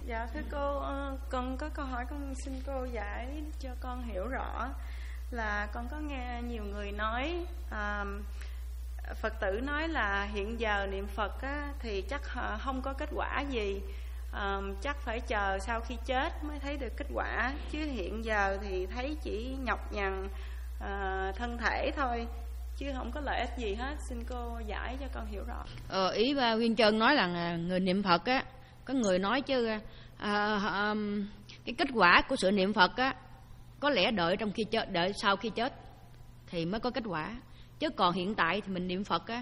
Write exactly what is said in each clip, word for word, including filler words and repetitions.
Dạ thưa cô, con có câu hỏi con xin cô giải cho con hiểu rõ. Là con có nghe nhiều người nói, à, Phật tử nói là hiện giờ niệm Phật á, thì chắc không có kết quả gì, à, chắc phải chờ sau khi chết mới thấy được kết quả, chứ hiện giờ thì thấy chỉ nhọc nhằn à, thân thể thôi, chứ không có lợi ích gì hết. Xin cô giải cho con hiểu rõ. Ờ, ý ba Nguyên Trân nói là người niệm Phật á, có người nói chứ à, à, cái kết quả của sự niệm Phật á có lẽ đợi trong khi chết, đợi sau khi chết thì mới có kết quả, chứ còn hiện tại thì mình niệm Phật á,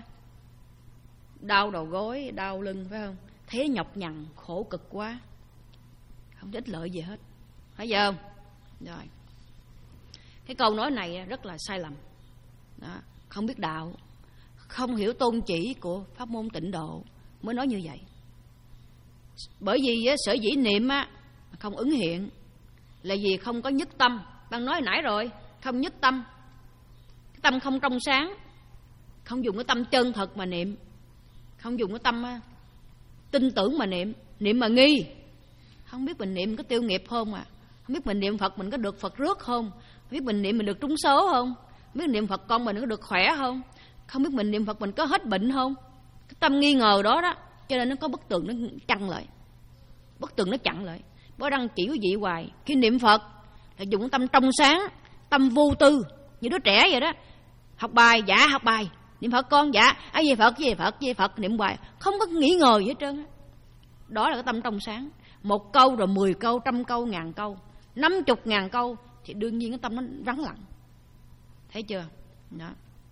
đau đầu gối, đau lưng, phải không, thấy nhọc nhằn khổ cực quá, không có ích lợi gì hết, phải vậy không? Rồi, cái câu nói này rất là sai lầm đó, không biết đạo, không hiểu tôn chỉ của pháp môn Tịnh Độ mới nói như vậy. Bởi vì sở dĩ niệm á không ứng hiện là vì không có nhất tâm. Bạn nói nãy rồi, không nhất tâm, cái tâm không trong sáng, không dùng cái tâm chân thật mà niệm, không dùng cái tâm á, tin tưởng mà niệm, niệm mà nghi, không biết mình niệm có tiêu nghiệp không à, không biết mình niệm Phật mình có được Phật rước không, không biết mình niệm mình được trúng số không, không biết niệm Phật con mình có được khỏe không, không biết mình niệm Phật mình có hết bệnh không. Cái tâm nghi ngờ đó đó, cho nên nó có bức tường nó chặn lại, bức tường nó chặn lại. Bố đăng chỉ quý vị hoài, khi niệm Phật là dùng tâm trong sáng, tâm vô tư, như đứa trẻ vậy đó. Học bài, dạ học bài, niệm Phật con, dạ, ai về Phật, về Phật, về Phật, niệm hoài, không có nghĩ ngờ gì hết trơn á. Đó là cái tâm trong sáng. Một câu rồi mười câu, trăm câu, ngàn câu, năm chục ngàn câu thì đương nhiên cái tâm nó vắng lặng. Thấy chưa? Đó.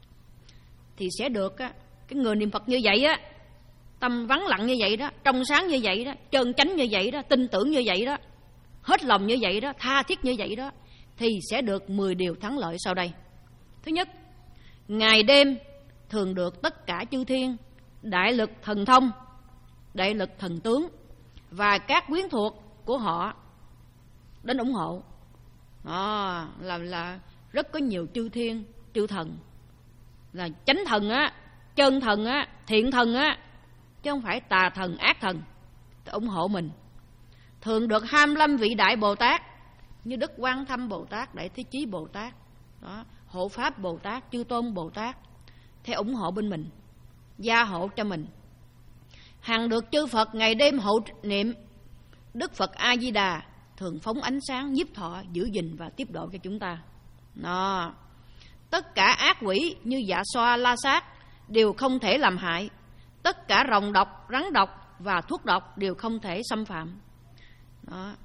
Thì sẽ được á, cái người niệm Phật như vậy á, tâm vắng lặng như vậy đó, trong sáng như vậy đó, trơn chánh như vậy đó, tin tưởng như vậy đó, hết lòng như vậy đó, tha thiết như vậy đó, thì sẽ được mười điều thắng lợi sau đây. Thứ nhất, ngày đêm thường được tất cả chư thiên, đại lực thần thông, đại lực thần tướng và các quyến thuộc của họ đến ủng hộ. Đó, là, là rất có nhiều chư thiên, chư thần, là chánh thần á, chân thần á, thiện thần á, chứ không phải tà thần, ác thần, ủng hộ mình. Thường được hai mươi lăm vị đại Bồ Tát như Đức Quan Thâm Bồ Tát, Đại Thế Chí Bồ Tát, đó, Hộ Pháp Bồ Tát, Chư Tôn Bồ Tát, thế ủng hộ bên mình, gia hộ cho mình. Hằng được chư Phật ngày đêm hộ niệm. Đức Phật A Di Đà thường phóng ánh sáng nhiếp thọ, giữ gìn và tiếp độ cho chúng ta. Đó. Tất cả ác quỷ như dạ xoa, la sát đều không thể làm hại. Tất cả rồng độc, rắn độc và thuốc độc đều không thể xâm phạm. Đó.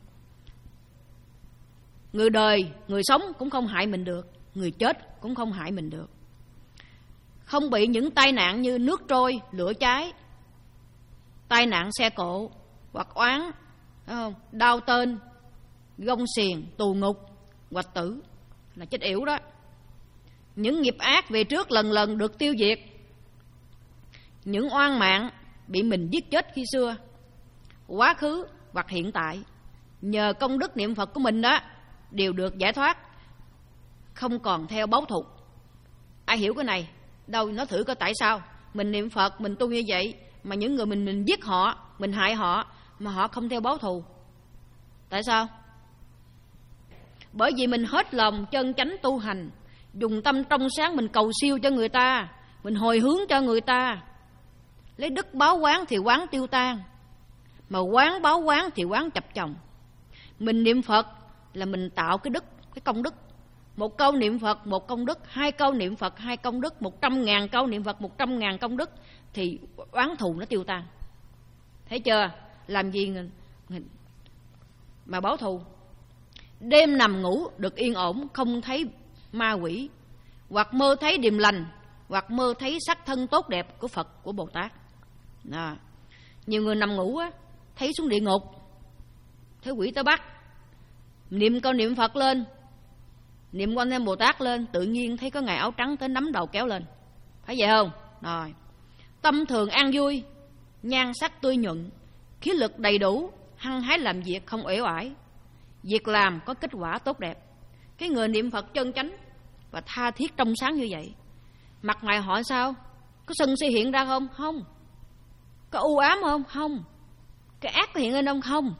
Người đời, người sống cũng không hại mình được, người chết cũng không hại mình được. Không bị những tai nạn như nước trôi, lửa cháy, tai nạn xe cộ hoặc oán, không? Đau tên, gông xiềng, tù ngục, hoạch tử, là chết yểu đó. Những nghiệp ác về trước lần lần được tiêu diệt. Những oan mạng bị mình giết chết khi xưa, quá khứ hoặc hiện tại, nhờ công đức niệm Phật của mình đó, đều được giải thoát, không còn theo báo thù. Ai hiểu cái này? Đâu, nói thử coi tại sao mình niệm Phật, mình tu như vậy mà những người mình mình giết họ, mình hại họ mà họ không theo báo thù. Tại sao? Bởi vì mình hết lòng chân chánh tu hành, dùng tâm trong sáng mình cầu siêu cho người ta, mình hồi hướng cho người ta. Lấy đức báo quán thì quán tiêu tan, mà quán báo quán thì quán chập chồng. Mình niệm Phật là mình tạo cái đức, cái công đức. Một câu niệm Phật một công đức, hai câu niệm Phật hai công đức, một trăm ngàn câu niệm Phật một trăm ngàn công đức, thì oán thù nó tiêu tan. Thấy chưa? Làm gì mà báo thù? Đêm nằm ngủ được yên ổn, không thấy ma quỷ, hoặc mơ thấy điềm lành, hoặc mơ thấy sắc thân tốt đẹp của Phật, của Bồ Tát. À, nhiều người nằm ngủ á, thấy xuống địa ngục, thấy quỷ tới bắt, niệm câu niệm Phật lên, niệm Quan Thế Bồ Tát lên, tự nhiên thấy có ngài áo trắng tới nắm đầu kéo lên. Phải vậy không? Rồi. Tâm thường an vui, nhan sắc tươi nhuận, khí lực đầy đủ, hăng hái làm việc không uể oải, việc làm có kết quả tốt đẹp. Cái người niệm Phật chân chánh và tha thiết trong sáng như vậy, mặt ngoài họ sao? Có sân si hiện ra không? Không. Có u ám không? Không. Cái ác có hiện lên không? Không.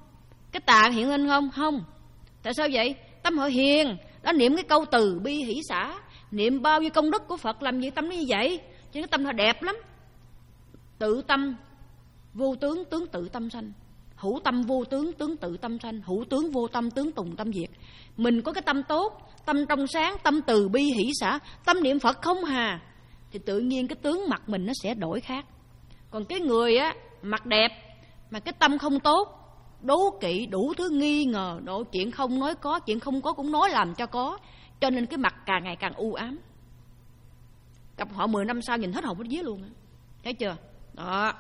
cái tà hiện lên không? Không. Tại sao vậy? Tâm họ hiền, đã niệm cái câu từ bi hỷ xả, niệm bao nhiêu công đức của Phật, làm gì tâm nó như vậy. Cho nên cái tâm họ đẹp lắm. Tự tâm vô tướng, tướng tự tâm sanh. Hữu tâm vô tướng, tướng tự tâm sanh. Hữu tướng vô tâm, tướng tùng tâm diệt. Mình có cái tâm tốt, tâm trong sáng, tâm từ bi hỷ xả, tâm niệm Phật không hà, thì tự nhiên cái tướng mặt mình nó sẽ đổi khác. Còn cái người á mặt đẹp mà cái tâm không tốt, đố kỵ, đủ thứ nghi ngờ, độ chuyện không nói có, chuyện không có cũng nói làm cho có, cho nên cái mặt càng ngày càng u ám. Gặp họ mười năm sau nhìn hết hồn hết vía luôn. Thấy chưa? Đó.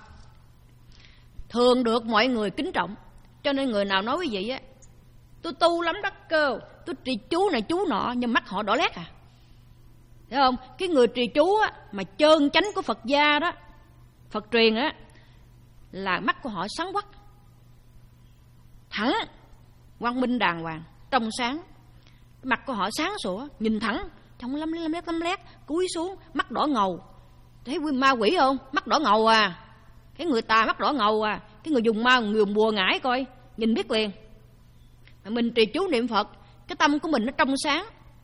Thường được mọi người kính trọng. Cho nên người nào nói quý vị á, tôi tu lắm đắc cơ, tôi trì chú này chú nọ, nhưng mắt họ đỏ lét à. Thấy không? Cái người trì chú á, mà trơn chánh của Phật gia đó, Phật truyền á, là mắt của họ sáng quắc, thẳng, quang minh đàng hoàng, trong sáng. Mặt của họ sáng sủa, nhìn thẳng, không lấm lét lấm lét lấm lét, cúi xuống, mắt đỏ ngầu. Thấy ma quỷ không? Mắt đỏ ngầu à. Cái người tà mắt đỏ ngầu à. Cái người dùng ma, người dùng bùa ngải coi, nhìn biết liền. Mình trì chú niệm Phật, cái tâm của mình nó trong sáng,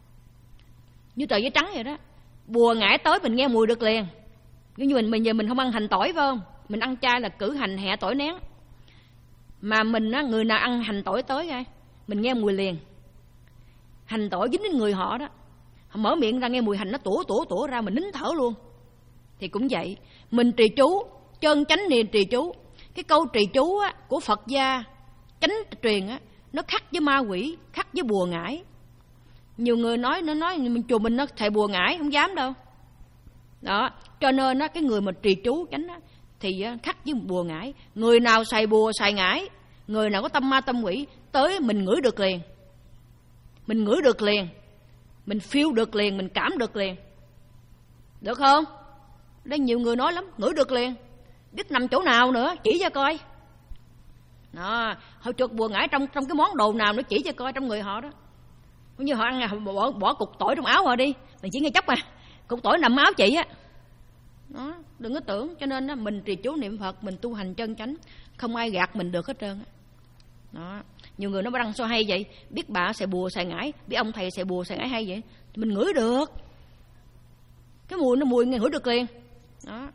như tờ giấy trắng vậy đó. Bùa ngải tới mình nghe mùi được liền. Như mình, mình giờ mình không ăn hành tỏi phải không? Mình ăn chay là cử hành hẹ tỏi nén. Mà mình á, người nào ăn hành tỏi tới coi, mình nghe mùi liền. Hành tỏi dính đến người họ đó, họ mở miệng ra nghe mùi hành nó tủa tủa tủa ra, mình nín thở luôn. Thì cũng vậy, mình trì chú, chân chánh niệm trì chú. Cái câu trì chú á, của Phật gia chánh truyền á, nó khác với ma quỷ, khác với bùa ngải. Nhiều người nói nó nói mình chùa mình nó thầy bùa ngải, không dám đâu. Đó, cho nên á, cái người mà trì chú chánh á, thì á, khác với bùa ngải. Người nào xài bùa xài ngải, người nào có tâm ma tâm quỷ, tới mình ngửi được liền. Mình ngửi được liền, mình feel được liền, mình cảm được liền. Được không? Đây nhiều người nói lắm, ngửi được liền, biết nằm chỗ nào nữa, chỉ cho coi. Đó, họ chuột bùa ngải trong trong cái món đồ nào nó chỉ cho coi trong người họ đó. Cũng như họ ăn họ bỏ, bỏ cục tỏi trong áo họ đi, mình chỉ nghe chốc à, cục tỏi nằm áo chị á. Đó, đừng có tưởng. Cho nên đó, mình trì chú niệm Phật, mình tu hành chân chánh, không ai gạt mình được hết trơn á. Đó, nhiều người nó đăng sao hay vậy, biết bà xài bùa xài ngải, biết ông thầy xài bùa xài ngải hay vậy, mình ngửi được cái mùi, nó mùi ngửi được liền. Đó,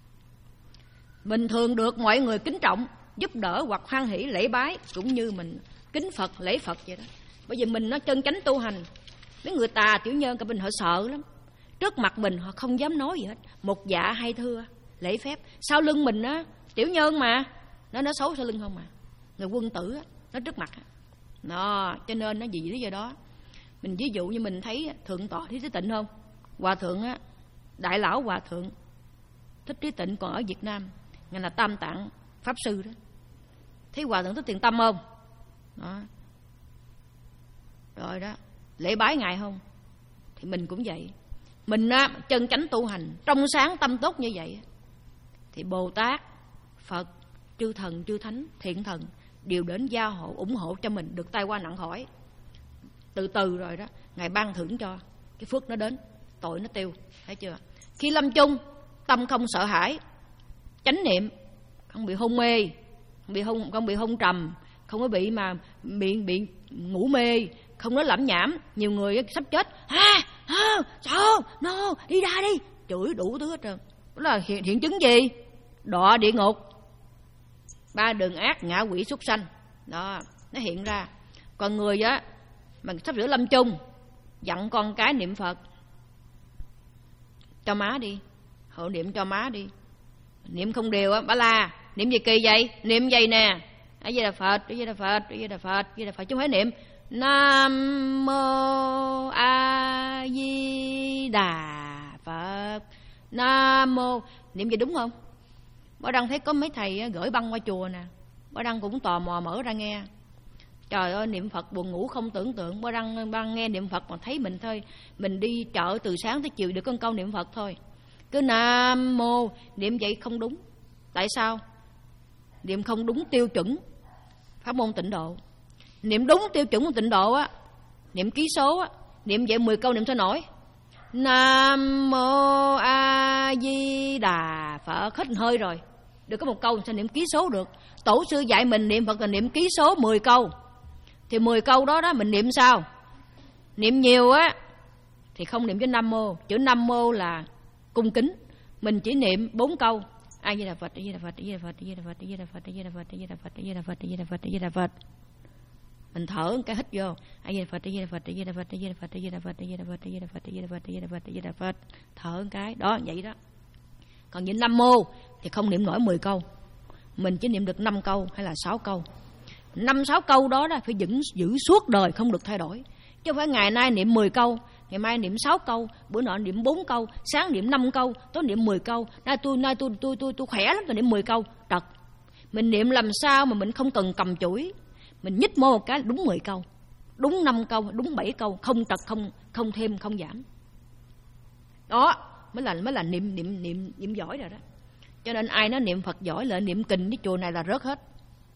mình thường được mọi người kính trọng, giúp đỡ hoặc hoan hỷ lễ bái, cũng như mình kính Phật lễ Phật vậy đó. Bởi vì mình nó chân chánh tu hành, mấy người tà tiểu nhân cả mình họ sợ lắm, trước mặt mình họ không dám nói gì hết, một dạ hay thưa lễ phép. Sau lưng mình á, tiểu nhân mà nó nói xấu sau lưng không mà, người quân tử á, nó trước mặt á. Đó, cho nên nó gì lý do đó. Mình ví dụ như mình thấy thượng tọa Thích Trí Tịnh không, hòa thượng á, đại lão hòa thượng Thích Trí Tịnh còn ở Việt Nam, ngài là Tam Tạng Pháp Sư đó. Thấy hòa thượng Thích Thiện Tâm không? Đó, rồi đó, lễ bái ngài không? Thì mình cũng vậy. Mình á, chân chánh tu hành, trong sáng tâm tốt như vậy, thì Bồ Tát, Phật, chư thần, chư thánh, thiện thần đều đến gia hộ, ủng hộ cho mình được tai qua nặng khỏi. Từ từ rồi đó, ngài ban thưởng cho cái phước nó đến, tội nó tiêu. Thấy chưa? Khi lâm chung, tâm không sợ hãi, chánh niệm, không bị hôn mê, không bị hôn, không bị hôn trầm, không có bị mà bị bị ngủ mê, không nói lẩm nhảm. Nhiều người sắp chết, ha, ha, sao, no, đi ra đi, chửi đủ thứ hết trơn. Đó là hiện, hiện chứng gì? Đọa địa ngục, ba đường ác, ngạ quỷ, súc sanh. Đó, nó hiện ra. Còn người á mà sắp sửa lâm chung, dặn con cái niệm Phật cho má đi, hộ niệm cho má đi. Niệm không đều á, bà la niệm gì kỳ vậy? Niệm vậy nè, A Di Đà Phật, A Di Đà Phật, A Di Đà Phật, A Di Đà Phật, chứ không phải niệm Nam Mô A Di Đà Phật, Nam Mô. Niệm vậy đúng không? Bó Đăng thấy có mấy thầy gửi băng qua chùa nè, Bó Đăng cũng tò mò mở ra nghe. Trời ơi, niệm Phật buồn ngủ không tưởng tượng. Bó Đăng, Đăng nghe niệm Phật mà thấy mình thôi, mình đi chợ từ sáng tới chiều được con câu niệm Phật thôi, cứ Nam Mô. Niệm vậy không đúng. Tại sao? Niệm không đúng tiêu chuẩn pháp môn tịnh độ. Niệm đúng tiêu chuẩn của tịnh độ á, niệm ký số á, niệm vậy mười câu niệm sao nổi. Nam Mô A Di Đà Phật, hết hơi rồi, được có một câu sao niệm ký số được. Tổ sư dạy mình niệm Phật là niệm ký số mười câu. Thì mười câu đó đó mình niệm sao? Niệm nhiều á thì không niệm chữ Nam Mô. Chữ Nam Mô là cung kính. Mình chỉ niệm bốn câu. A Di Đà Phật, A Di Đà Phật, A Di Đà Phật, A Di Đà Phật, A Di Đà Phật, A Di Đà Phật, A Di Đà Phật, A Di Đà Phật, A Di Đà Phật, A Di Đà Phật, A Di Đà Phật. Mình thở cái hít vô. A Di Đà Phật, A Di Đà Phật, A Di Đà Phật, A Di Đà Phật, A Di Đà Phật, A Di Đà Phật, A Di Đà Phật, A Di Đà Phật, A Di Đà Phật, A Di Đà Phật, A Di Đà Phật. Thở cái đó vậy đó. Còn niệm Nam Mô thì không niệm nổi mười câu. Mình chỉ niệm được năm câu hay là sáu câu. Năm sáu câu đó đó phải giữ, giữ suốt đời, không được thay đổi. Chứ không phải ngày nay niệm mười câu, ngày mai niệm sáu câu, bữa nọ niệm bốn câu, sáng niệm năm câu, tối niệm mười câu. Nay tôi nay tôi tôi tôi tôi khỏe lắm tôi niệm mười câu. Trật. Mình niệm làm sao mà mình không cần cầm chuỗi. Mình nhích môi một cái đúng mười câu. Đúng năm câu, đúng bảy câu, không trật, không không thêm, không giảm. Đó mới là mới là niệm niệm niệm niệm giỏi rồi đó. Cho nên ai nói niệm Phật giỏi là niệm kinh cái chùa này là rớt hết.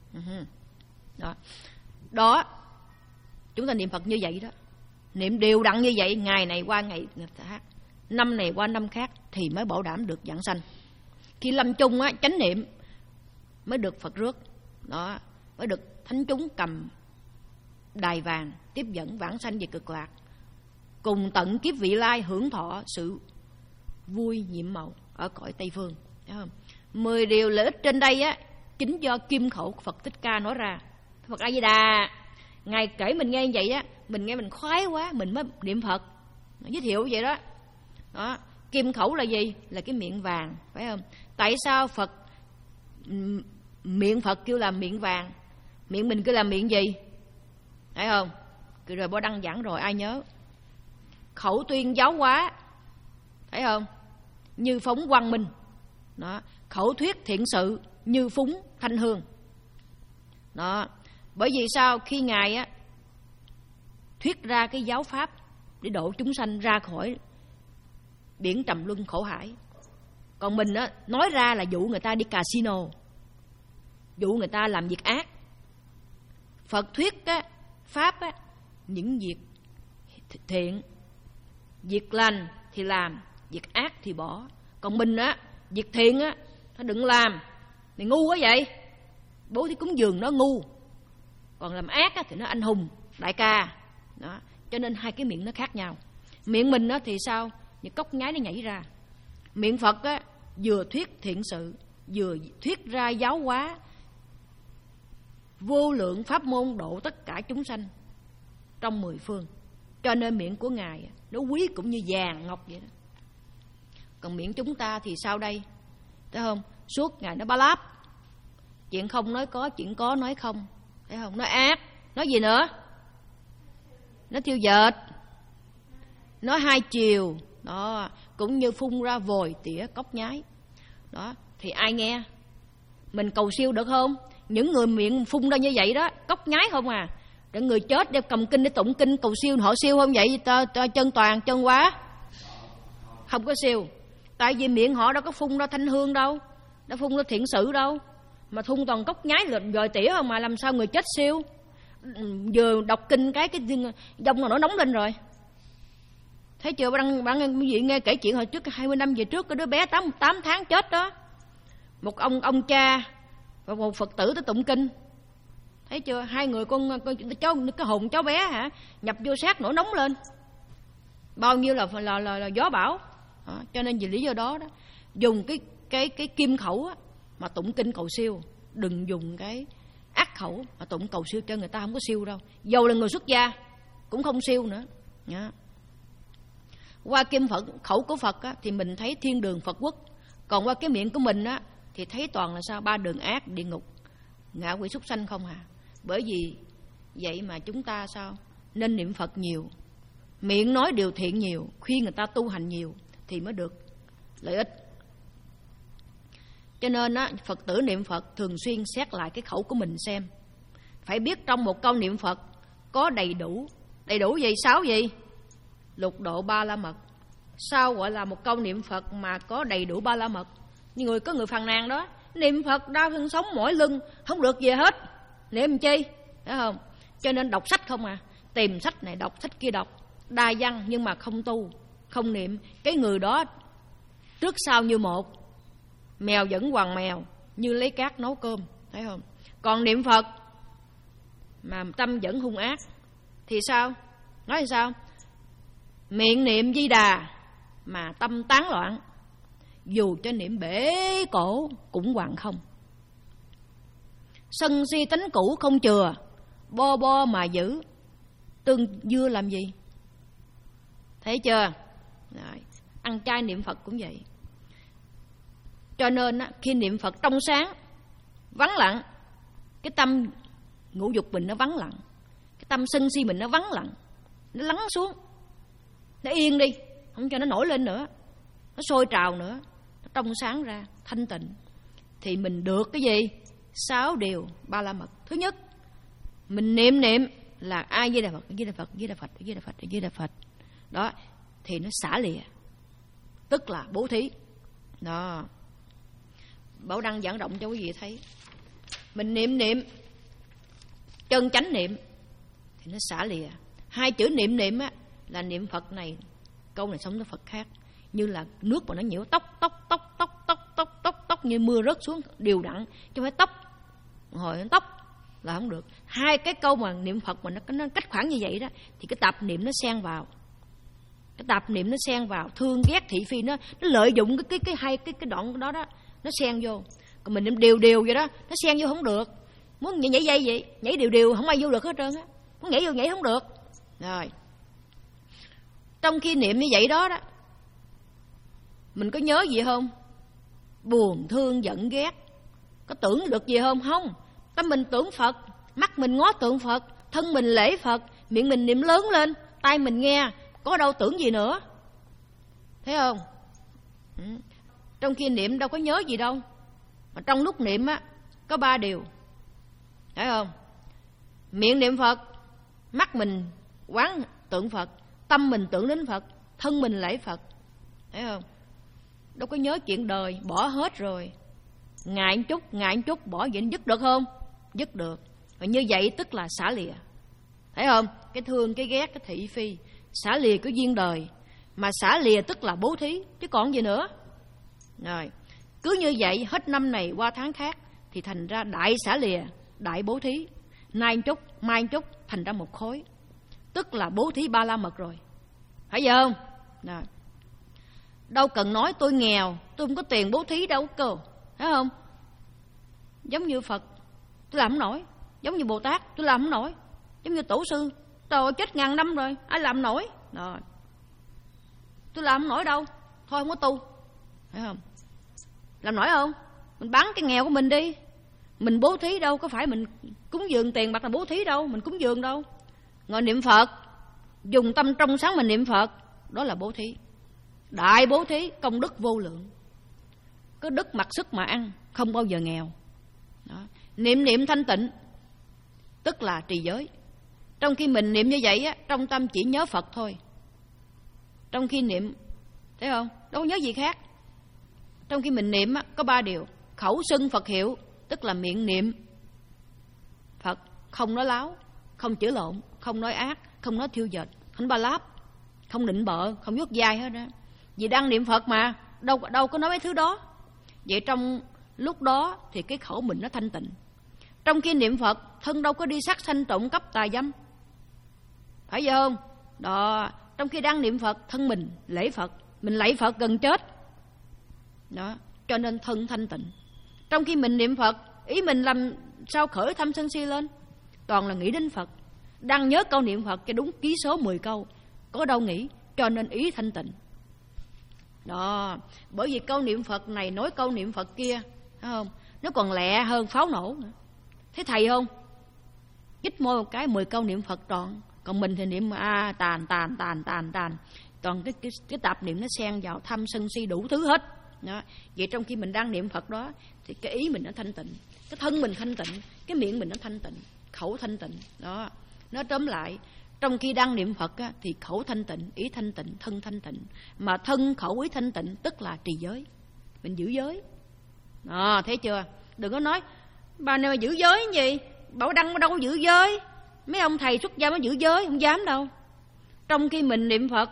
Đó. Đó. Chúng ta niệm Phật như vậy đó. Niệm đều đặn như vậy, ngày này qua ngày khác, năm này qua năm khác thì mới bảo đảm được vãng sanh. Khi lâm chung á, chánh niệm mới được Phật rước. Đó, mới được thánh chúng cầm đài vàng tiếp dẫn vãng sanh về cực lạc, cùng tận kiếp vị lai hưởng thọ sự vui nhiệm màu ở cõi Tây Phương. Thấy không? Mười điều lợi ích trên đây á chính do kim khẩu của Phật Thích Ca nói ra. Phật A Di Đà, Ngài kể mình nghe như vậy á, mình nghe mình khoái quá, mình mới niệm Phật. Nó giới thiệu vậy đó. Đó, kim khẩu là gì? Là cái miệng vàng, phải không? Tại sao Phật miệng Phật kêu là miệng vàng, miệng mình kêu là miệng gì? Thấy không? Rồi Bo đăng giảng rồi ai nhớ? Khẩu tuyên giáo hóa, thấy không? Như phóng quang minh. Đó, khẩu thuyết thiện sự như phúng thanh hương. Đó, bởi vì sao? Khi Ngài á thuyết ra cái giáo pháp để độ chúng sanh ra khỏi biển trầm luân khổ hải. Còn mình á nói ra là dụ người ta đi casino, dụ người ta làm việc ác. Phật thuyết á pháp á những việc thiện, việc lành thì làm, việc ác thì bỏ. Còn mình á việc thiện á nó đừng làm, mày ngu quá vậy. Bố thí cúng dường nó ngu, còn làm ác á thì nó anh hùng đại ca. Đó, cho nên hai cái miệng nó khác nhau. Miệng mình á thì sao? Như cốc nhái nó nhảy ra. Miệng Phật á vừa thuyết thiện sự, vừa thuyết ra giáo hóa vô lượng pháp môn độ tất cả chúng sanh trong mười phương. Cho nên miệng của Ngài nó quý cũng như vàng ngọc vậy đó. Còn miệng chúng ta thì sao đây? Thấy không? Suốt ngày nó ba láp, chuyện không nói có, chuyện có nói không. Thấy không? Nói ác, nói gì nữa? Nó thiêu dệt, nói hai chiều. Đó, cũng như phun ra vòi tỉa cốc nhái. Đó, thì ai nghe? Mình cầu siêu được không? Những người miệng phun ra như vậy đó, cốc nhái không à. Để người chết đeo cầm kinh để tụng kinh cầu siêu, họ siêu không vậy? Ta, ta chân toàn, chân quá. Không có siêu. Tại vì miệng họ đâu có phun ra thanh hương đâu, đã phun ra thiện sự đâu, mà phun toàn cốc nhái rồi tỉa không mà làm sao người chết siêu. Vừa đọc kinh cái cái dông nó nóng lên rồi. Thấy chưa? Bạn, bạn quý vị nghe kể chuyện hồi trước hai mươi năm về trước, cái đứa bé tám, tám tháng chết đó. Một ông ông cha và một Phật tử tới tụng kinh. Thấy chưa? Hai người con, con cháu, cái hồn cháu bé hả nhập vô xác nổi nóng lên. Bao nhiêu là là là, là gió bão. Đó, cho nên vì lý do đó đó, dùng cái cái cái kim khẩu á, mà tụng kinh cầu siêu, đừng dùng cái ác khẩu mà tụng cầu siêu, cho người ta không có siêu đâu. Dầu là người xuất gia cũng không siêu nữa. Đó. Qua kim Phật khẩu của Phật á, thì mình thấy thiên đường Phật quốc. Còn qua cái miệng của mình á, thì thấy toàn là sao? Ba đường ác, địa ngục, ngạ quỷ súc sanh không à. Bởi vì vậy mà chúng ta sao? Nên niệm Phật nhiều, miệng nói điều thiện nhiều, khuyên người ta tu hành nhiều thì mới được lợi ích. Cho nên á, Phật tử niệm Phật thường xuyên xét lại cái khẩu của mình xem. Phải biết trong một câu niệm Phật có đầy đủ. Đầy đủ gì? Sáu gì? Lục độ ba la mật. Sao gọi là một câu niệm Phật mà có đầy đủ ba la mật? Như người có người phàn nàn đó, niệm Phật đau thân sống mỏi lưng, không được gì hết, niệm chi? Thấy không? Cho nên đọc sách không à. Tìm sách này đọc, sách kia đọc, đa văn nhưng mà không tu, không niệm. Cái người đó trước sau như một, mèo vẫn hoàng mèo, như lấy cát nấu cơm, thấy không? Còn niệm Phật mà tâm vẫn hung ác thì sao? Nói thì sao? Miệng niệm Di Đà mà tâm tán loạn, dù cho niệm bể cổ cũng hoàn không. Sân si tánh cũ không chừa, bo bo mà giữ, tương dưa làm gì? Thấy chưa? Rồi, ăn chay niệm Phật cũng vậy. Cho nên khi niệm Phật trong sáng, vắng lặng, cái tâm ngũ dục mình nó vắng lặng, cái tâm sân si mình nó vắng lặng, nó lắng xuống, nó yên đi, không cho nó nổi lên nữa, nó sôi trào nữa, nó trong sáng ra, thanh tịnh. Thì mình được cái gì? Sáu điều ba la mật. Thứ nhất, mình niệm niệm là A Di Đà Phật, A Di Đà Phật, A Di Đà Phật, A Di Đà Phật, A Di Đà Phật. Đó, thì nó xả lìa, tức là bố thí. Đó, Bảo Đăng giảng động cho quý vị thấy. Mình niệm niệm, chân chánh niệm thì nó xả lìa. Hai chữ niệm niệm á là niệm Phật này, câu này sống tới Phật khác. Như là nước mà nó nhiễu tóc tóc tóc tóc tóc tóc tóc tóc như mưa rớt xuống đều đặn, chứ không phải tóc hồi tóc là không được. Hai cái câu mà niệm Phật mà nó, nó cách khoảng như vậy đó, thì cái tạp niệm nó xen vào, cái tạp niệm nó xen vào, thương ghét thị phi nó nó lợi dụng cái cái cái hai cái cái đoạn đó đó, nó xen vô. Còn mình niệm đều đều vậy đó, nó xen vô không được. Muốn nhảy, nhảy dây vậy, nhảy đều đều không ai vô được hết trơn á, muốn nhảy vô nhảy không được. Rồi, trong khi niệm như vậy đó đó, mình có nhớ gì không? Buồn, thương, giận, ghét, có tưởng được gì không? Không. Tâm mình tưởng Phật, mắt mình ngó tượng Phật, thân mình lễ Phật, miệng mình niệm lớn lên, tai mình nghe, có đâu tưởng gì nữa. Thấy không? Ừ. Trong khi niệm đâu có nhớ gì đâu. Mà trong lúc niệm á, có ba điều. Thấy không? Miệng niệm Phật, mắt mình quán tượng Phật, tâm mình tưởng đến Phật, thân mình lễ Phật. Thấy không? Đâu có nhớ chuyện đời, bỏ hết rồi. Ngại chút, ngại chút, bỏ vậy dứt được không? Dứt được. Và như vậy tức là xả lìa. Thấy không? Cái thương, cái ghét, cái thị phi, xả lìa cái duyên đời. Mà xả lìa tức là bố thí, chứ còn gì nữa. Rồi, cứ như vậy hết năm này qua tháng khác thì thành ra đại xả lìa, đại bố thí. Nay chút, mai chút thành ra một khối, tức là bố thí ba la mật rồi. Phải vậy không? Rồi, đâu cần nói tôi nghèo, tôi không có tiền bố thí đâu cơ. Thấy không? Giống như Phật, tôi làm không nổi. Giống như Bồ Tát, tôi làm không nổi. Giống như Tổ sư, trời chết ngàn năm rồi, ai làm nổi. Rồi, tôi làm không nổi đâu, thôi không có tu. Thấy không? Làm nổi không? Mình bán cái nghèo của mình đi. Mình bố thí đâu có phải mình cúng dường tiền bạc là bố thí đâu, mình cúng dường đâu. Ngồi niệm Phật, dùng tâm trong sáng mình niệm Phật, đó là bố thí. Đại bố thí, công đức vô lượng. Có đức mặc sức mà ăn, không bao giờ nghèo. Đó. Niệm niệm thanh tịnh, tức là trì giới. Trong khi mình niệm như vậy á, trong tâm chỉ nhớ Phật thôi. Trong khi niệm, thấy không? Đâu có nhớ gì khác. Trong khi mình niệm á, có ba điều. Khẩu xưng Phật hiệu, tức là miệng niệm Phật, không nói láo, không chửi lộn, không nói ác, không nói thiêu dệt, không ba láp, không nịnh bợ, không vuốt vai hết á. Vì đang niệm Phật mà, đâu đâu có nói mấy thứ đó. Vậy trong lúc đó thì cái khẩu mình nó thanh tịnh. Trong khi niệm Phật, thân đâu có đi sát sanh trộm cắp tà dâm. Phải vậy không? Đó, trong khi đang niệm Phật, thân mình lễ Phật, mình lạy Phật gần chết. Đó, cho nên thân thanh tịnh. Trong khi mình niệm Phật, ý mình làm sao khởi tham sân si lên? Toàn là nghĩ đến Phật. Đang nhớ câu niệm Phật cho đúng ký số mười câu, có đâu nghĩ, cho nên ý thanh tịnh. Đó, bởi vì câu niệm Phật này nói câu niệm Phật kia, thấy không? Nó còn lẹ hơn pháo nổ nữa. Thấy thầy không? Chích môi một cái mười câu niệm Phật trọn. Còn mình thì niệm a tàn tàn tàn tàn tàn. Toàn cái, cái, cái tạp niệm nó xen vào tham sân si đủ thứ hết. Đó. Vậy trong khi mình đang niệm Phật đó thì cái ý mình nó thanh tịnh, cái thân mình thanh tịnh, cái miệng mình nó thanh tịnh, khẩu thanh tịnh. Đó. Nói tóm lại, trong khi đang niệm Phật á, thì khẩu thanh tịnh, ý thanh tịnh, thân thanh tịnh. Mà thân, khẩu, ý thanh tịnh tức là trì giới. Mình giữ giới. Đó, thấy chưa? Đừng có nói bà này mà giữ giới gì, Bảo Đăng ở đâu có giữ giới. Mấy ông thầy xuất gia mới giữ giới, không dám đâu. Trong khi mình niệm Phật,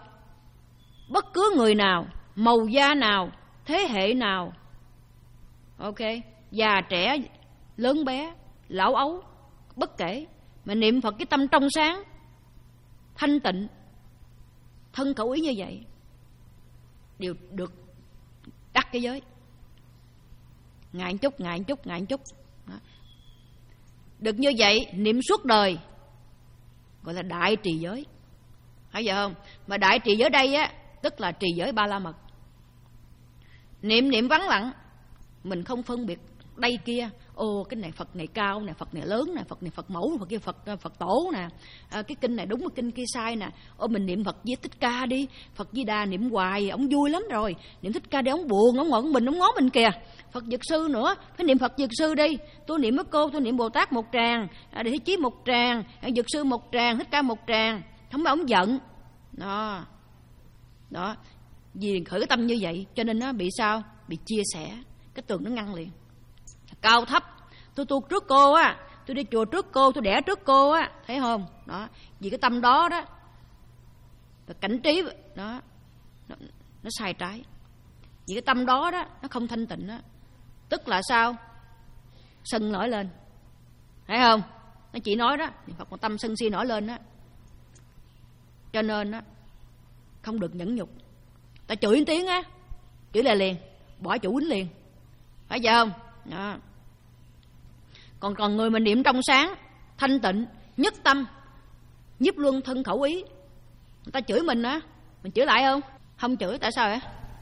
bất cứ người nào, màu da nào, thế hệ nào, ok, già trẻ, lớn bé, lão ấu, bất kể, mà niệm Phật cái tâm trong sáng, thanh tịnh, thân khẩu ý như vậy đều được đắc cái giới. Ngại một chút, ngại một chút, ngại một chút. Đó. Được như vậy, niệm suốt đời gọi là đại trì giới. Thấy giờ không? Mà đại trì giới đây á, tức là trì giới Ba La Mật. Niệm niệm vắng lặng, mình không phân biệt đây kia. Ồ, cái này Phật này cao nè, Phật này lớn nè, Phật này Phật mẫu, Phật kia Phật Phật tổ nè, à, cái kinh này đúng, cái kinh kia sai nè. Ồ, mình niệm Phật với Thích Ca đi, Phật Di Đà niệm hoài ông vui lắm rồi. Niệm Thích Ca đi ông buồn, ông ngồi mình, ông ngó mình kìa. Phật Dược Sư nữa, phải niệm Phật Dược Sư đi. Tôi niệm với cô, tôi niệm Bồ Tát một tràng, à, Địa Thế Chí một tràng, à, Dược Sư một tràng, Thích Ca một tràng. Không phải ông giận. Đó, đó, vì khởi cái tâm như vậy, cho nên nó bị sao? Bị chia sẻ, cái tường nó ngăn liền. Cao thấp, tôi tu trước cô á, tôi đi chùa trước cô, tôi đẻ trước cô á, thấy không? Đó, vì cái tâm đó đó, cảnh trí đó, nó, nó sai trái. Vì cái tâm đó đó, nó không thanh tịnh đó, tức là sao? Sân nổi lên, thấy không? Nó chỉ nói đó, niệm Phật một tâm sân si nổi lên đó, cho nên đó, không được nhẫn nhục. Ta chửi một tiếng á, chửi là liền, bỏ chủ quýnh liền, phải vậy không? Đó. Còn còn người mình niệm trong sáng, thanh tịnh, nhất tâm, nhiếp luân thân khẩu ý, người ta chửi mình á, mình chửi lại không? Không chửi, tại sao vậy?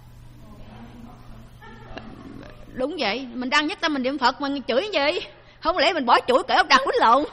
Đúng vậy, mình đang nhất tâm mình niệm Phật mà chửi gì? Không lẽ mình bỏ chửi cởi ốc đào quýnh lộn?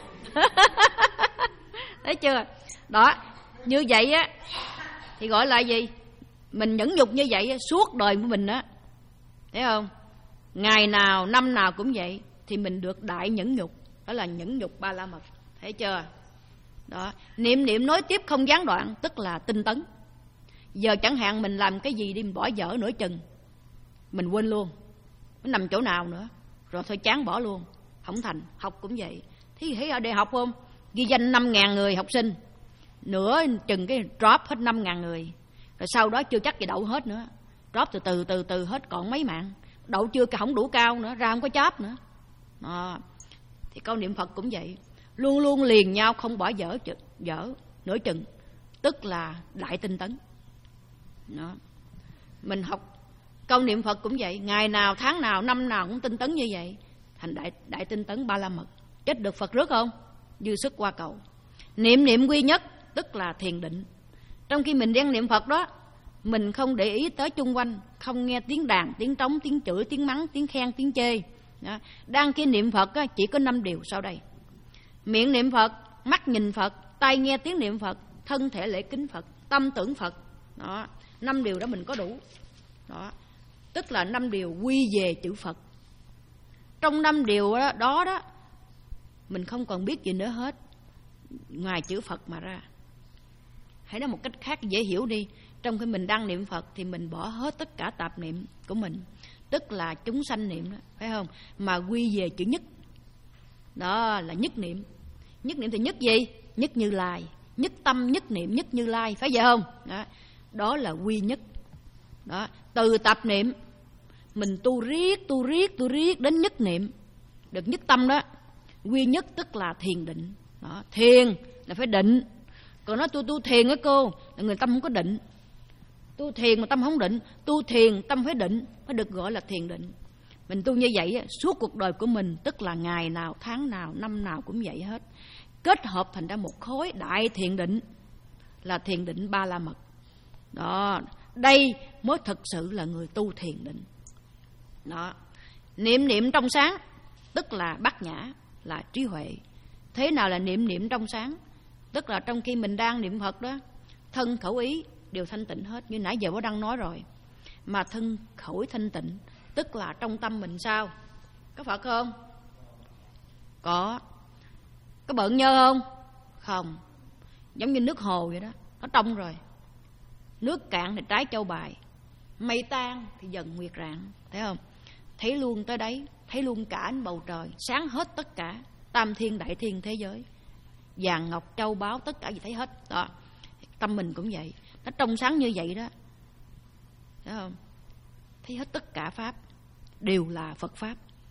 Thấy chưa? Đó, như vậy á thì gọi là gì? Mình nhẫn nhục như vậy suốt đời của mình á, thấy không? Ngày nào năm nào cũng vậy thì mình được đại nhẫn nhục, đó là nhẫn nhục Ba La Mật, thấy chưa? Đó, niệm niệm nối tiếp không gián đoạn, tức là tinh tấn. Giờ chẳng hạn mình làm cái gì đi, mình bỏ dở nửa chừng, mình quên luôn, nó nằm chỗ nào nữa, rồi thôi chán bỏ luôn, không thành. Học cũng vậy, thì thấy ở đây học không? Ghi danh năm ngàn người học sinh, nửa chừng cái drop hết năm ngàn người, rồi sau đó chưa chắc gì đậu hết nữa, drop từ từ từ từ hết còn mấy mạng, đậu chưa không đủ cao nữa, ra không có chóp nữa. À, thì câu niệm Phật cũng vậy, luôn luôn liền nhau, không bỏ dở dở nửa chừng, tức là đại tinh tấn. Đó. Mình học câu niệm Phật cũng vậy, ngày nào tháng nào năm nào cũng tinh tấn như vậy, thành đại đại tinh tấn Ba La Mật. Chết được Phật rước không? Dư sức qua cầu. Niệm niệm quy nhất, tức là thiền định. Trong khi mình đang niệm Phật đó, mình không để ý tới chung quanh, không nghe tiếng đàn, tiếng trống, tiếng chửi, tiếng mắng, tiếng khen, tiếng chê. Đó. Đang khi niệm Phật á, chỉ có năm điều sau đây: miệng niệm Phật, mắt nhìn Phật, tai nghe tiếng niệm Phật, thân thể lễ kính Phật, tâm tưởng Phật. Đó, năm điều đó mình có đủ. Đó, tức là năm điều quy về chữ Phật. Trong năm điều đó, đó đó, mình không còn biết gì nữa hết ngoài chữ Phật mà ra. Hãy nói một cách khác dễ hiểu đi, trong khi mình đang niệm Phật thì mình bỏ hết tất cả tạp niệm của mình, tức là chúng sanh niệm đó, phải không? Mà quy về chữ nhất. Đó là nhất niệm. Nhất niệm thì nhất gì? Nhất Như Lai. Nhất tâm, nhất niệm, nhất Như Lai, phải vậy không? Đó, đó là quy nhất. Đó, từ tạp niệm mình tu riết, tu riết, tu riết đến nhất niệm, được nhất tâm đó. Quy nhất tức là thiền định. Đó, thiền là phải định. Còn nói tu tu thiền á cô, là người tâm không có định. Tu thiền mà tâm không định, tu thiền tâm phải định mới được gọi là thiền định. Mình tu như vậy suốt cuộc đời của mình, tức là ngày nào, tháng nào, năm nào cũng vậy hết, kết hợp thành ra một khối đại thiền định, là thiền định Ba La Mật. Đó, đây mới thực sự là người tu thiền định. Đó, niệm niệm trong sáng, tức là bát nhã, là trí huệ. Thế nào là niệm niệm trong sáng? Tức là trong khi mình đang niệm Phật đó, thân khẩu ý đều thanh tịnh hết, như nãy giờ Bố Đăng nói rồi. Mà thân khẩu ý thanh tịnh, tức là trong tâm mình sao? Có Phật không? Có. Có bợn nhơ không? Không. Giống như nước hồ vậy đó, nó trong rồi. Nước cạn thì trái châu bài, mây tan thì dần nguyệt rạng, thấy không? Thấy luôn tới đấy, thấy luôn cả bầu trời, sáng hết tất cả, tam thiên đại thiên thế giới, vàng ngọc châu báu, tất cả gì thấy hết. Đó, tâm mình cũng vậy, nó trong sáng như vậy đó, thấy không? Thấy hết tất cả pháp đều là Phật pháp.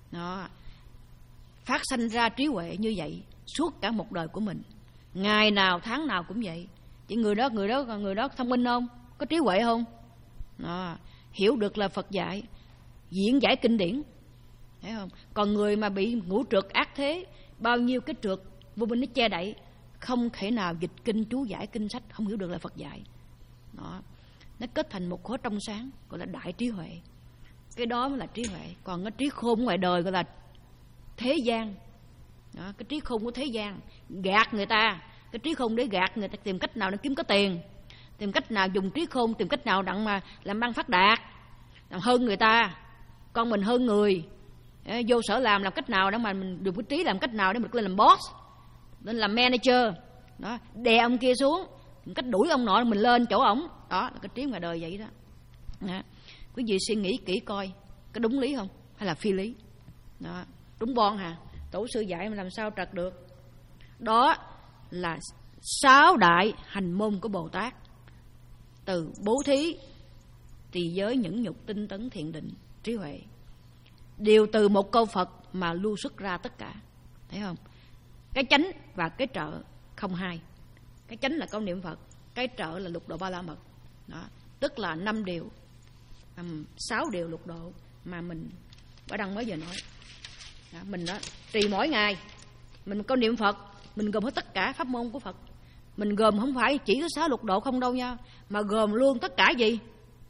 Đó. Phát sanh ra trí huệ như vậy suốt cả một đời của mình, ngày nào tháng nào cũng vậy. Chỉ người đó người đó người đó thông minh không, có trí huệ không? Đó. Hiểu được là Phật dạy, diễn giải kinh điển, thấy không? Còn người mà bị ngũ trượt ác thế, bao nhiêu cái trượt vô minh nó che đậy, không thể nào dịch kinh chú giải kinh sách, không hiểu được là Phật dạy. Đó. Nó kết thành một khối trong sáng, gọi là đại trí huệ. Cái đó mới là trí huệ. Còn cái trí khôn ngoài đời gọi là thế gian. Đó, cái trí khôn của thế gian gạt người ta, cái trí khôn để gạt người ta, tìm cách nào để kiếm có tiền, tìm cách nào dùng trí khôn, tìm cách nào đặng mà làm ăn phát đạt, làm hơn người ta, con mình hơn người. Vô sở làm làm cách nào để mà mình dùng cái trí, làm cách nào để mình lên làm boss, lên làm manager. Đó, đè ông kia xuống, cách đuổi ông nọ mình lên chỗ ổng. Đó là cái trí ngoài đời vậy đó. Đó. Quý vị suy nghĩ kỹ coi có đúng lý không hay là phi lý. Đó, đúng bon hả? Tổ sư dạy mà làm sao trật được. Đó là sáu đại hành môn của Bồ Tát, từ bố thí, trì giới, nhẫn nhục, tinh tấn, thiền định, trí huệ, đều từ một câu Phật mà lưu xuất ra tất cả. Thấy không? Cái chánh và cái trợ không hai. Cái chánh là câu niệm Phật, cái trợ là lục độ ba la mật. Đó, tức là năm điều, sáu điều lục độ mà mình ở đăng mới vừa nói. Đó, mình đó trì mỗi ngày, mình có niệm Phật, mình gồm hết tất cả pháp môn của Phật. Mình gồm không phải chỉ có sáu lục độ không đâu nha, mà gồm luôn tất cả gì?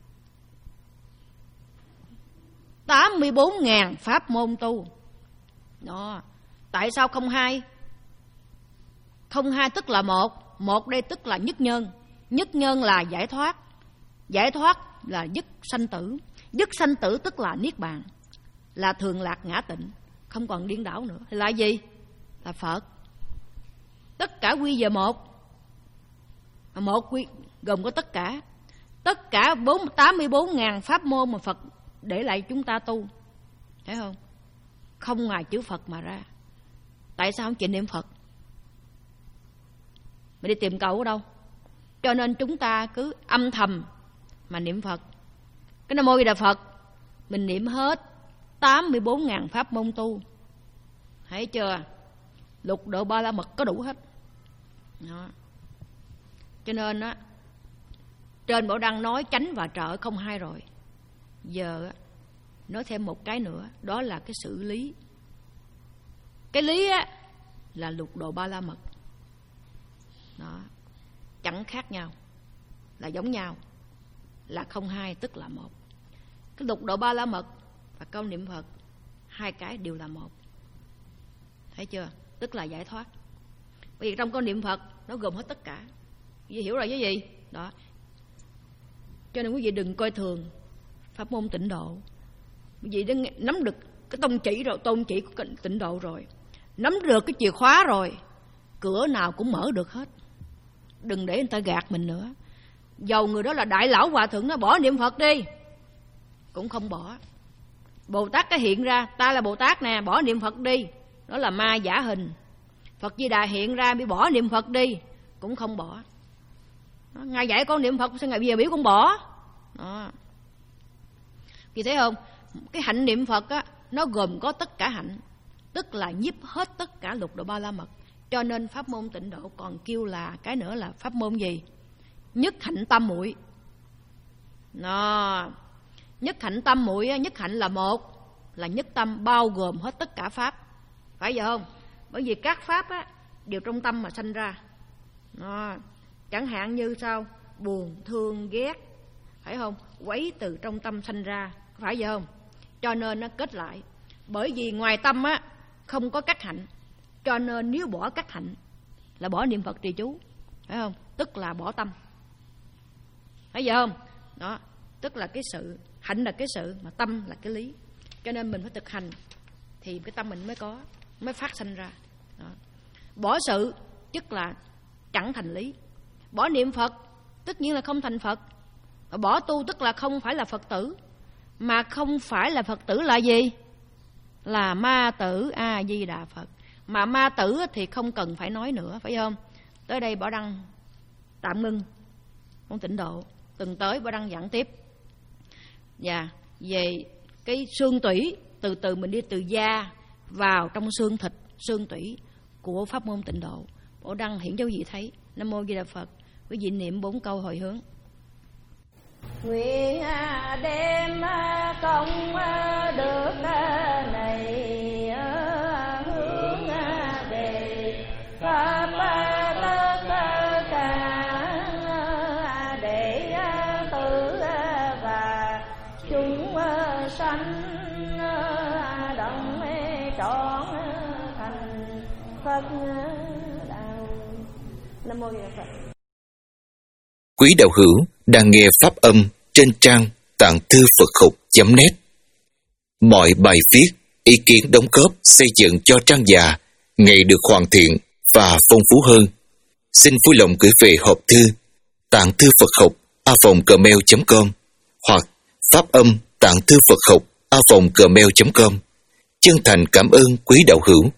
tám mươi bốn ngàn pháp môn tu. Đó. Tại sao không hai? Không hai tức là một. Một đây tức là nhất nhân. Nhất nhân là giải thoát. Giải thoát là dứt sanh tử. Dứt sanh tử tức là niết bàn, là thường lạc ngã tịnh, không còn điên đảo nữa. Là gì? Là Phật. Tất cả quy về một. Một quy gồm có tất cả. Tất cả tám mươi bốn ngàn pháp môn mà Phật để lại chúng ta tu. Thấy không? Không ngoài chữ Phật mà ra. Tại sao không chịu niệm Phật? Mình đi tìm cầu ở đâu? Cho nên chúng ta cứ âm thầm mà niệm Phật. Cái Nam Mô Di Đà Phật mình niệm hết tám mươi bốn ngàn pháp môn tu. Thấy chưa? Lục độ ba la mật có đủ hết. Đó. Cho nên á, trên Bảo Đăng nói chánh và trợ không hai rồi. Giờ nói thêm một cái nữa, đó là cái sự lý. Cái lý á là lục độ ba la mật. Đó, chẳng khác nhau, là giống nhau, là không hai tức là một. Cái lục độ ba la mật và câu niệm Phật, hai cái đều là một. Thấy chưa? Tức là giải thoát. Bởi vì trong câu niệm Phật nó gồm hết tất cả. Quý vị hiểu rồi chứ gì? Đó. Cho nên quý vị đừng coi thường pháp môn tịnh độ. Quý vị đã nắm được cái tông chỉ rồi, tôn chỉ của tịnh độ rồi, nắm được cái chìa khóa rồi, cửa nào cũng mở được hết. Đừng để người ta gạt mình nữa. Dầu người đó là đại lão hòa thượng, nó bỏ niệm Phật đi cũng không bỏ. Bồ Tát cái hiện ra, ta là Bồ Tát nè, bỏ niệm Phật đi, đó là ma giả hình. Phật Di Đà hiện ra, bị bỏ niệm Phật đi cũng không bỏ. Đó, Ngài dạy con niệm Phật, sao Ngài bây giờ biểu con bỏ? Đó. Vì thấy không? Cái hạnh niệm Phật á, nó gồm có tất cả hạnh, tức là nhiếp hết tất cả lục độ ba la mật. Cho nên pháp môn tịnh độ còn kêu là cái nữa là pháp môn gì? Nhất hạnh tam muội. Nó nhất hạnh tam muội, nhất hạnh là một, là nhất tâm bao gồm hết tất cả pháp. Phải vậy không? Bởi vì các pháp á đều trong tâm mà sanh ra. Nó chẳng hạn như sao? Buồn, thương, ghét, phải không? Quấy từ trong tâm sanh ra, phải vậy không? Cho nên nó kết lại. Bởi vì ngoài tâm á không có các hạnh, cho nên nếu bỏ các hạnh là bỏ niệm Phật trì chú, phải không? Tức là bỏ tâm. Phải vậy không? Đó, tức là cái sự hạnh là cái sự, mà tâm là cái lý. Cho nên mình phải thực hành thì cái tâm mình mới có, mới phát sanh ra. Đó. Bỏ sự tức là chẳng thành lý. Bỏ niệm Phật tất nhiên là không thành Phật. Bỏ tu tức là không phải là Phật tử. Mà không phải là Phật tử là gì? Là ma tử A Di Đà Phật. Mà ma tử thì không cần phải nói nữa, phải không? Tới đây Bảo Đăng tạm ngưng môn tịnh độ. Từng tới Bảo Đăng giảng tiếp. Và về cái xương tủy từ từ mình đi từ da vào trong xương thịt, xương tủy của pháp môn Tịnh Độ. Bộ đăng hiển dấu vị thấy. Nam mô Di Đà Phật. Quý vị niệm bốn câu hồi hướng. Nguyện đem công đức này hướng về pháp tất cả đệ tử và chúng sanh đồng trọn thành Phật đạo. Nam mô Di Đà Phật. Quý đạo hữu đang nghe pháp âm trên trang tạng thư Phật học chấm net. Mọi bài viết, ý kiến đóng góp xây dựng cho trang già ngày được hoàn thiện và phong phú hơn. Xin vui lòng gửi về hộp thư tạng thư Phật học a vòng gmail chấm com hoặc pháp âm tạng thư Phật học a vòng gmail chấm com. Chân thành cảm ơn quý đạo hữu.